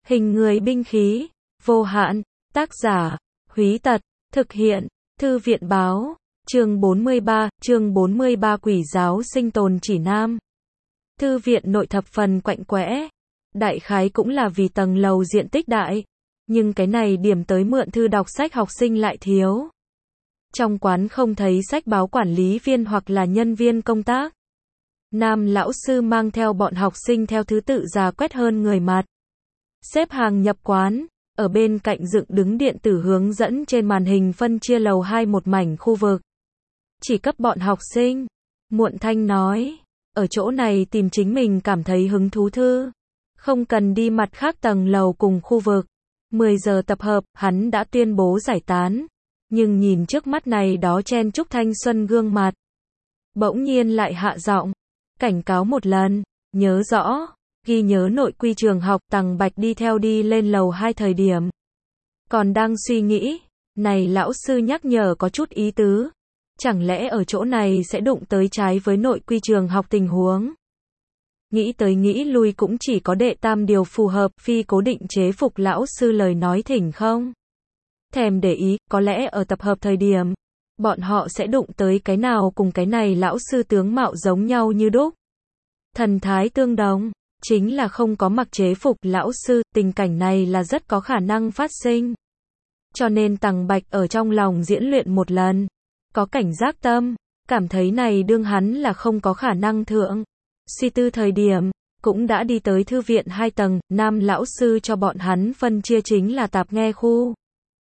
Hình người binh khí, vô hạn, tác giả, Húy Tật, thực hiện, Thư viện báo, chương 43 Quỷ giáo sinh tồn chỉ nam. Thư viện nội thập phần quạnh quẽ, đại khái cũng là vì tầng lầu diện tích đại, nhưng cái này điểm tới mượn thư đọc sách học sinh lại thiếu. Trong quán không thấy sách báo quản lý viên hoặc là nhân viên công tác. Nam lão sư mang theo bọn học sinh theo thứ tự rà quét hơn người mặt. Xếp hàng nhập quán, ở bên cạnh dựng đứng điện tử hướng dẫn trên màn hình phân chia lầu 2 một mảnh khu vực. Chỉ cấp bọn học sinh. Muộn thanh nói, ở chỗ này tìm chính mình cảm thấy hứng thú thư. Không cần đi mặt khác tầng lầu cùng khu vực. 10 giờ tập hợp, hắn đã tuyên bố giải tán. Nhưng nhìn trước mắt này đó chen chúc thanh xuân gương mặt. Bỗng nhiên lại hạ giọng, cảnh cáo một lần, nhớ rõ, ghi nhớ nội quy trường học. Tằng Bạch đi theo đi lên lầu 2 thời điểm. Còn đang suy nghĩ, này lão sư nhắc nhở có chút ý tứ. Chẳng lẽ ở chỗ này sẽ đụng tới trái với nội quy trường học tình huống. Nghĩ tới nghĩ lui cũng chỉ có đệ tam điều phù hợp, phi cố định chế phục lão sư lời nói thỉnh không. Thèm để ý, có lẽ ở tập hợp thời điểm, bọn họ sẽ đụng tới cái nào cùng cái này lão sư tướng mạo giống nhau như đúc. Thần thái tương đồng, chính là không có mặc chế phục lão sư, tình cảnh này là rất có khả năng phát sinh. Cho nên Tằng Bạch ở trong lòng diễn luyện một lần, có cảnh giác tâm, cảm thấy này đương hắn là không có khả năng thượng. Suy tư thời điểm, cũng đã đi tới thư viện 2 tầng, nam lão sư cho bọn hắn phân chia chính là tạp nghe khu.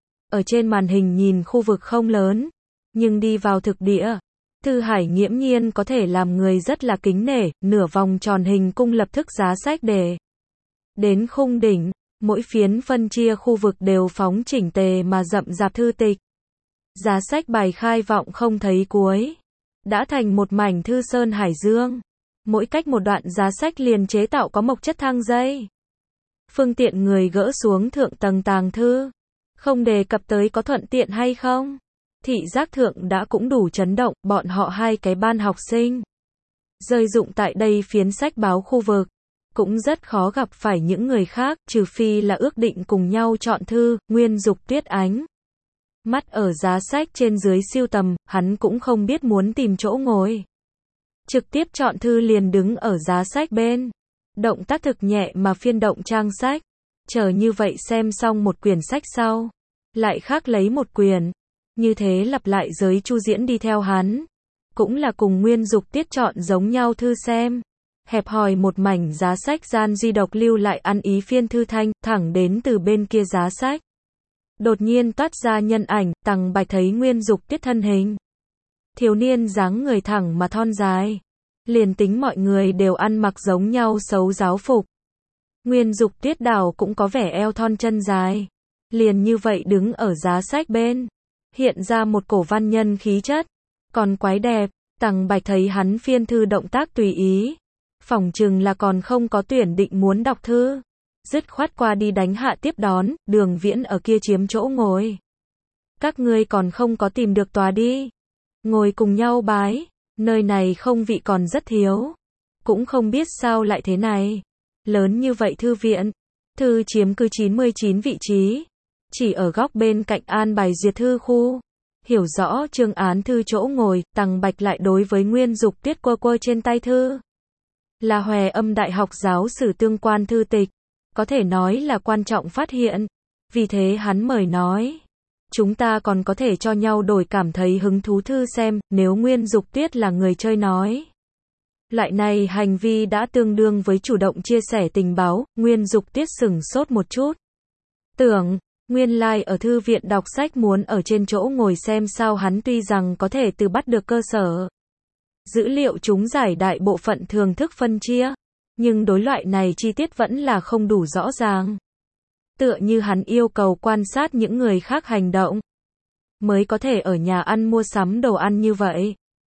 Ở trên màn hình nhìn khu vực không lớn, nhưng đi vào thực địa, Thư Hải nghiễm nhiên có thể làm người rất là kính nể, nửa vòng tròn hình cung lập thức giá sách để đến khung đỉnh, mỗi phiến phân chia khu vực đều phóng chỉnh tề mà rậm rạp thư tịch. Giá sách bài khai vọng không thấy cuối, đã thành một mảnh thư sơn hải dương. Mỗi cách một đoạn giá sách liền chế tạo có mộc chất thang dây. Phương tiện người gỡ xuống thượng tầng tàng thư. Không đề cập tới có thuận tiện hay không. Thị giác thượng đã cũng đủ chấn động, bọn họ 2 cái ban học sinh. Rơi dụng tại đây phiến sách báo khu vực. Cũng rất khó gặp phải những người khác, trừ phi là ước định cùng nhau chọn thư. Nguyên Dục Tuyết Ánh. Mắt ở giá sách trên dưới siêu tầm, hắn cũng không biết muốn tìm chỗ ngồi. Trực tiếp chọn thư liền đứng ở giá sách bên. Động tác thực nhẹ mà phiên động trang sách. Chờ như vậy xem xong một quyển sách sau. Lại khác lấy một quyển. Như thế lặp lại Giới Chu Diễn đi theo hắn. Cũng là cùng Nguyên Dục Tiết chọn giống nhau thư xem. Hẹp hòi một mảnh giá sách gian duy độc lưu lại ăn ý phiên thư thanh, thẳng đến từ bên kia giá sách. Đột nhiên toát ra nhân ảnh, Tằng Bạch thấy Nguyên Dục Tiết thân hình. Thiếu niên dáng người thẳng mà thon dài. Liền tính mọi người đều ăn mặc giống nhau xấu giáo phục. Nguyên Dục Tiết đảo cũng có vẻ eo thon chân dài. Liền như vậy đứng ở giá sách bên. Hiện ra một cổ văn nhân khí chất. Còn quái đẹp, Tằng Bạch thấy hắn phiên thư động tác tùy ý. Phỏng chừng là còn không có tuyển định muốn đọc thư. Dứt khoát qua đi đánh hạ tiếp đón, Đường Viễn ở kia chiếm chỗ ngồi. Các ngươi còn không có tìm được tòa đi. Ngồi cùng nhau bái. Nơi này không vị còn rất thiếu. Cũng không biết sao lại thế này. Lớn như vậy thư viện. Thư chiếm cứ 99 vị trí. Chỉ ở góc bên cạnh an bài duyệt thư khu. Hiểu rõ chương án thư chỗ ngồi, Tằng Bạch lại đối với Nguyên Dục Tiết quơ quơ trên tay thư. Là Hòe Âm Đại học giáo sử tương quan thư tịch. Có thể nói là quan trọng phát hiện. Vì thế hắn mời nói. Chúng ta còn có thể cho nhau đổi cảm thấy hứng thú thư xem, nếu Nguyên Dục Tiết là người chơi nói. Loại này hành vi đã tương đương với chủ động chia sẻ tình báo. Nguyên Dục Tiết sửng sốt một chút. Tưởng, nguyên lai ở thư viện đọc sách muốn ở trên chỗ ngồi xem sao hắn tuy rằng có thể từ bắt được cơ sở. Dữ liệu chúng giải đại bộ phận thường thức phân chia. Nhưng đối loại này chi tiết vẫn là không đủ rõ ràng. Tựa như hắn yêu cầu quan sát những người khác hành động. Mới có thể ở nhà ăn mua sắm đồ ăn như vậy.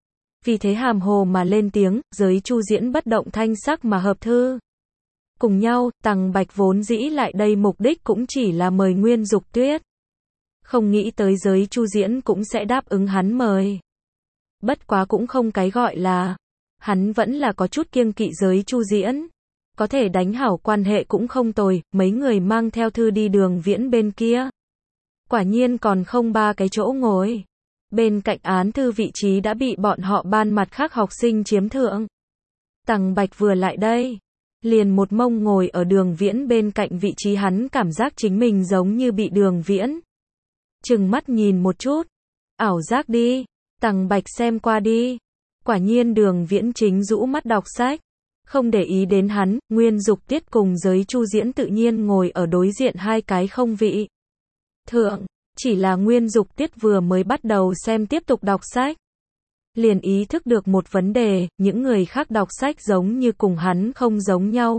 Vì thế hàm hồ mà lên tiếng, Giới Chu Diễn bất động thanh sắc mà hợp thư. Cùng nhau, Tằng Bạch vốn dĩ lại đây mục đích cũng chỉ là mời Nguyên Dục Tuyết. Không nghĩ tới Giới Chu Diễn cũng sẽ đáp ứng hắn mời. Bất quá cũng không cái gọi là. Hắn vẫn là có chút kiêng kỵ Giới Chu Diễn. có thể đánh hảo quan hệ cũng không tồi, mấy người mang theo thư đi Đường Viễn bên kia. Quả nhiên còn không 3 cái chỗ ngồi. Bên cạnh án thư vị trí đã bị bọn họ ban mặt khác học sinh chiếm thượng. Tằng Bạch vừa lại đây, liền một mông ngồi ở Đường Viễn bên cạnh vị trí hắn cảm giác chính mình giống như bị Đường Viễn chừng mắt nhìn một chút. Ảo giác đi. Tằng Bạch xem qua đi. Quả nhiên Đường Viễn chính rũ mắt đọc sách. Không để ý đến hắn, Nguyên Dục Tiết cùng Giới Chu Diễn tự nhiên ngồi ở đối diện hai cái không vị thượng. Chỉ là Nguyên Dục Tiết vừa mới bắt đầu xem tiếp tục đọc sách, liền ý thức được một vấn đề, những người khác đọc sách giống như cùng hắn không giống nhau,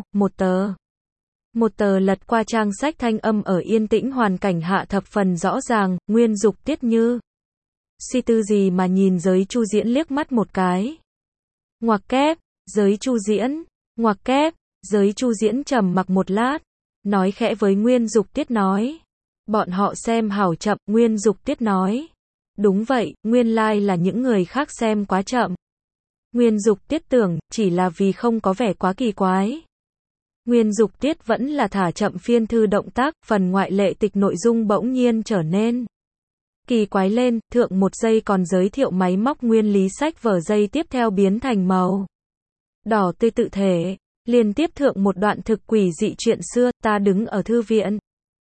một tờ lật qua trang sách thanh âm ở yên tĩnh hoàn cảnh hạ thập phần rõ ràng, Nguyên Dục Tiết như suy tư gì mà nhìn Giới Chu Diễn liếc mắt một cái. Ngoặc kép, Giới Chu Diễn, ngoặc kép, Giới Chu Diễn trầm mặc một lát, nói khẽ với Nguyên Dục Tiết nói. Bọn họ xem hảo chậm, Nguyên Dục Tiết nói. Đúng vậy, nguyên lai là những người khác xem quá chậm. Nguyên Dục Tiết tưởng, chỉ là vì không có vẻ quá kỳ quái. Nguyên Dục Tiết vẫn là thả chậm phiên thư động tác, phần ngoại lệ tịch nội dung bỗng nhiên trở nên kỳ quái lên, thượng một giây còn giới thiệu máy móc nguyên lý sách vở, giây tiếp theo biến thành màu đỏ tươi tự thể, liên tiếp thượng một đoạn thực quỷ dị chuyện xưa, ta đứng ở thư viện,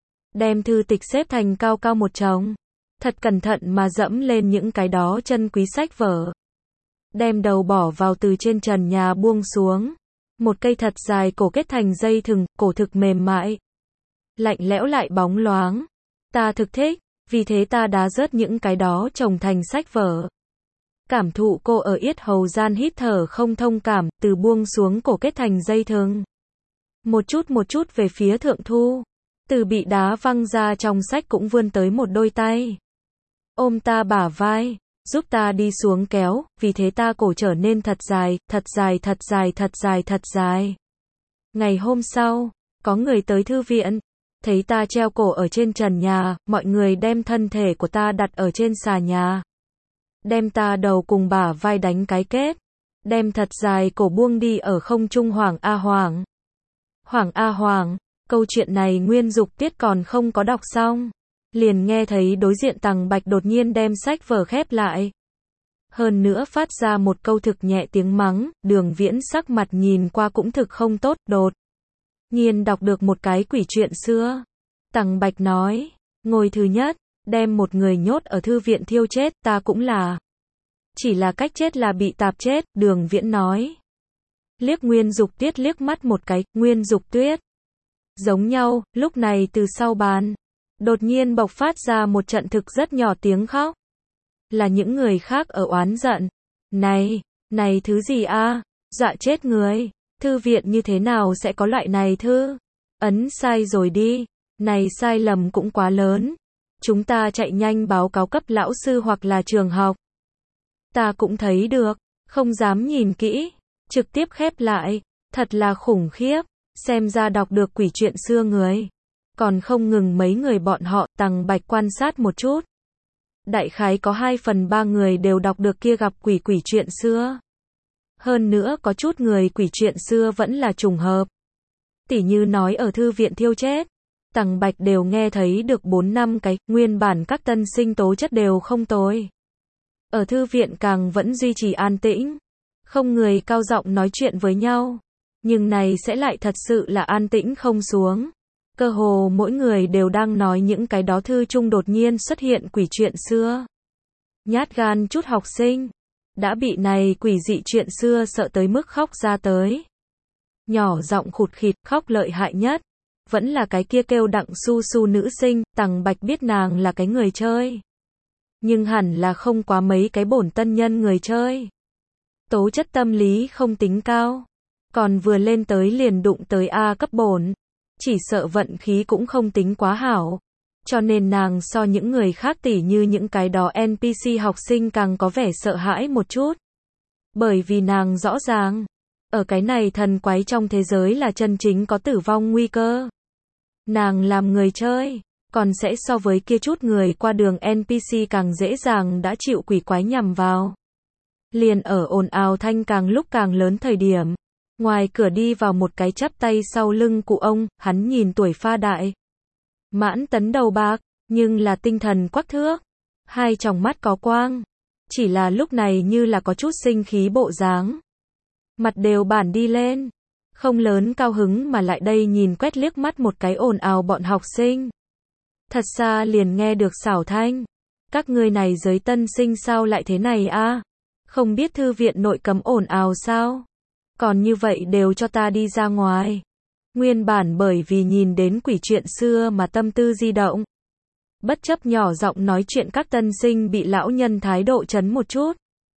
đem thư tịch xếp thành cao cao một chồng, thật cẩn thận mà dẫm lên những cái đó chân quý sách vở, đem đầu bỏ vào từ trên trần nhà buông xuống, một cây thật dài cổ kết thành dây thừng, cổ thực mềm mại, lạnh lẽo lại bóng loáng, ta thực thích, vì thế ta đá rớt những cái đó chồng thành sách vở. Cảm thụ cô ở yết hầu gian hít thở không thông cảm, từ buông xuống cổ kết thành dây thừng, một chút về phía thượng thu. Từ bị đá văng ra trong sách cũng vươn tới một đôi tay, ôm ta bả vai, giúp ta đi xuống kéo, vì thế ta cổ trở nên thật dài, thật dài, thật dài, thật dài, thật dài. Ngày hôm sau, có người tới thư viện, thấy ta treo cổ ở trên trần nhà, mọi người đem thân thể của ta đặt ở trên xà nhà, đem ta đầu cùng bả vai đánh cái kết, đem thật dài cổ buông đi ở không trung. Hoảng a hoảng, hoảng a hoảng. Câu chuyện này Nguyên Dục Tiết còn không có đọc xong, liền nghe thấy đối diện Tằng Bạch đột nhiên đem sách vở khép lại. Hơn nữa phát ra một câu thực nhẹ tiếng mắng, Đường Viễn sắc mặt nhìn qua cũng thực không tốt, đột nhiên đọc được một cái quỷ chuyện xưa. Tằng Bạch nói, ngồi thứ nhất, đem một người nhốt ở thư viện thiêu chết, ta cũng là. Chỉ là cách chết là bị tạp chết, Đường Viễn nói. Liếc Nguyên Dục Tiết liếc mắt một cái, Nguyên Dục Tuyết. Giống nhau, lúc này từ sau bàn, đột nhiên bộc phát ra một trận thực rất nhỏ tiếng khóc. Là những người khác ở oán giận. Này thứ gì a? Dọa chết người. Thư viện như thế nào sẽ có loại này thư? Ấn sai rồi đi. Này sai lầm cũng quá lớn. Chúng ta chạy nhanh báo cáo cấp lão sư hoặc là trường học. Ta cũng thấy được, không dám nhìn kỹ, trực tiếp khép lại, thật là khủng khiếp. Xem ra đọc được quỷ chuyện xưa người, còn không ngừng mấy người bọn họ. Tằng Bạch quan sát một chút, đại khái có 2/3 người đều đọc được kia gặp quỷ chuyện xưa. Hơn nữa có chút người quỷ chuyện xưa vẫn là trùng hợp. Tỉ như nói ở thư viện thiêu chết, Tằng Bạch đều nghe thấy được 4-5 cái, nguyên bản các tân sinh tố chất đều không tồi. Ở thư viện càng vẫn duy trì an tĩnh, không người cao giọng nói chuyện với nhau. Nhưng này sẽ lại thật sự là an tĩnh không xuống. Cơ hồ mỗi người đều đang nói những cái đó thư chung đột nhiên xuất hiện quỷ chuyện xưa. Nhát gan chút học sinh, đã bị này quỷ dị chuyện xưa sợ tới mức khóc ra tới. Nhỏ giọng khụt khịt, khóc lợi hại nhất. Vẫn là cái kia kêu Đặng Su Su nữ sinh, Tằng Bạch biết nàng là cái người chơi. Nhưng hẳn là không quá mấy cái bổn tân nhân người chơi. Tố chất tâm lý không tính cao. Còn vừa lên tới liền đụng tới A cấp bổn. Chỉ sợ vận khí cũng không tính quá hảo. Cho nên nàng so những người khác tỉ như những cái đó NPC học sinh càng có vẻ sợ hãi một chút. Bởi vì nàng rõ ràng, ở cái này thần quái trong thế giới là chân chính có tử vong nguy cơ. Nàng làm người chơi, còn sẽ so với kia chút người qua đường NPC càng dễ dàng đã chịu quỷ quái nhằm vào. Liền ở ồn ào thanh càng lúc càng lớn thời điểm, Ngoài cửa đi vào một cái chắp tay sau lưng cụ ông, hắn nhìn tuổi pha đại. Mãn tấn đầu bạc, nhưng là tinh thần quắc thước. Hai tròng mắt có quang. Chỉ là lúc này như là có chút sinh khí bộ dáng. Mặt đều bản đi lên. Không lớn cao hứng mà lại đây nhìn quét liếc mắt một cái ồn ào bọn học sinh. Thật xa liền nghe được xảo thanh. Các ngươi này giới tân sinh sao lại thế này a? Không biết thư viện nội cấm ồn ào sao? Còn như vậy đều cho ta đi ra ngoài. Nguyên bản bởi vì nhìn đến quỷ chuyện xưa mà tâm tư di động. Bất chấp nhỏ giọng nói chuyện các tân sinh bị lão nhân thái độ chấn một chút.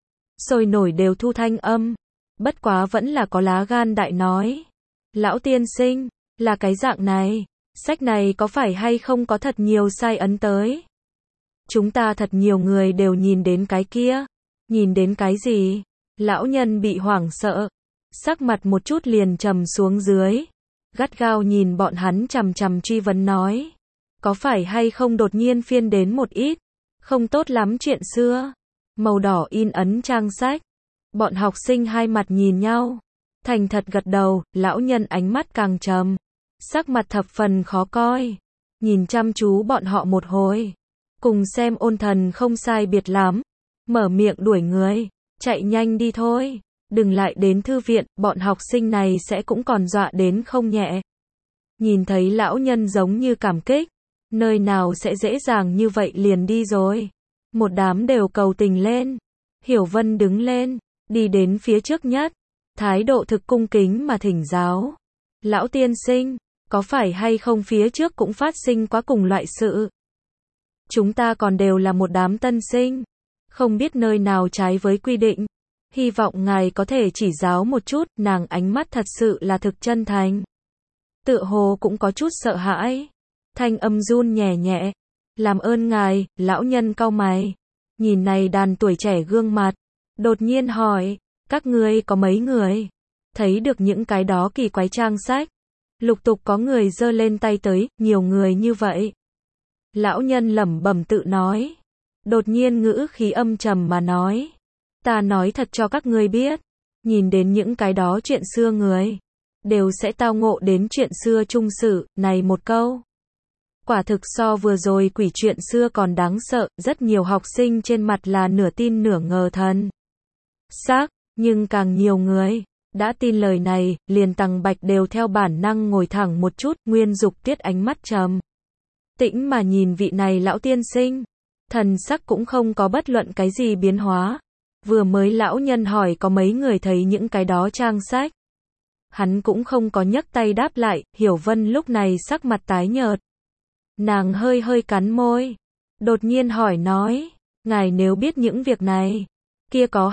Sôi nổi đều thu thanh âm. Bất quá vẫn là có lá gan đại nói. Lão tiên sinh, là cái dạng này. Sách này có phải hay không có thật nhiều sai ấn tới? Chúng ta thật nhiều người đều nhìn đến cái kia. Nhìn đến cái gì? Lão nhân bị hoảng sợ. Sắc mặt một chút liền trầm xuống dưới. Gắt gao nhìn bọn hắn chằm chằm truy vấn nói. Có phải hay không đột nhiên phiên đến một ít? Không tốt lắm chuyện xưa. Màu đỏ in ấn trang sách. Bọn học sinh hai mặt nhìn nhau. Thành thật gật đầu, lão nhân ánh mắt càng trầm. Sắc mặt thập phần khó coi. Nhìn chăm chú bọn họ một hồi. Cùng xem ôn thần không sai biệt lắm. Mở miệng đuổi người. Chạy nhanh đi thôi. Đừng lại đến thư viện, bọn học sinh này sẽ cũng còn dọa đến không nhẹ. Nhìn thấy lão nhân giống như cảm kích. Nơi nào sẽ dễ dàng như vậy liền đi rồi. Một đám đều cầu tình lên. Hiểu Vân đứng lên. Đi đến phía trước nhất. Thái độ thực cung kính mà thỉnh giáo. Lão tiên sinh, có phải hay không phía trước cũng phát sinh quá cùng loại sự? Chúng ta còn đều là một đám tân sinh. Không biết nơi nào trái với quy định. Hy vọng ngài có thể chỉ giáo một chút, nàng ánh mắt thật sự là thực chân thành. Tựa hồ cũng có chút sợ hãi. Thanh âm run nhẹ nhẹ. Làm ơn ngài, lão nhân cau mày. Nhìn này đàn tuổi trẻ gương mặt. Đột nhiên hỏi, các ngươi có mấy người? Thấy được những cái đó kỳ quái trang sách. Lục tục có người giơ lên tay tới, nhiều người như vậy. Lão nhân lẩm bẩm tự nói. Đột nhiên ngữ khí âm trầm mà nói. Ta nói thật cho các ngươi biết. Nhìn đến những cái đó chuyện xưa người. Đều sẽ tao ngộ đến chuyện xưa trung sự, này một câu. Quả thực so vừa rồi quỷ chuyện xưa còn đáng sợ, rất nhiều học sinh trên mặt là nửa tin nửa ngờ thần. Xác, nhưng càng nhiều người đã tin lời này, liền Tằng Bạch đều theo bản năng ngồi thẳng một chút, Nguyên Dục Tiết ánh mắt trầm tĩnh mà nhìn vị này lão tiên sinh, thần sắc cũng không có bất luận cái gì biến hóa. Vừa mới lão nhân hỏi có mấy người thấy những cái đó trang sách. Hắn cũng không có nhấc tay đáp lại, Hiểu Vân lúc này sắc mặt tái nhợt. Nàng hơi hơi cắn môi, đột nhiên hỏi nói, ngài nếu biết những việc này, kia có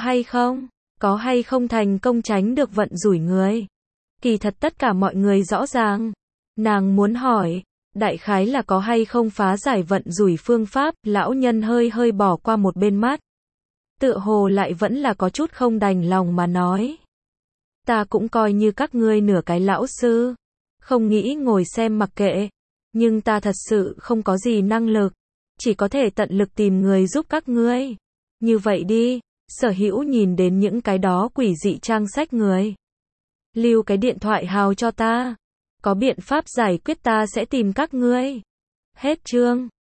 hay không thành công tránh được vận rủi người. Kỳ thật tất cả mọi người rõ ràng. Nàng muốn hỏi, đại khái là có hay không phá giải vận rủi phương pháp, lão nhân hơi hơi bỏ qua một bên mắt. Tựa hồ lại vẫn là có chút không đành lòng mà nói. Ta cũng coi như các ngươi nửa cái lão sư. Không nghĩ ngồi xem mặc kệ. Nhưng ta thật sự không có gì năng lực. Chỉ có thể tận lực tìm người giúp các ngươi. Như vậy đi. Sở Hữu nhìn đến những cái đó quỷ dị trang sách người. Lưu cái điện thoại hào cho ta. Có biện pháp giải quyết ta sẽ tìm các ngươi. Hết chương.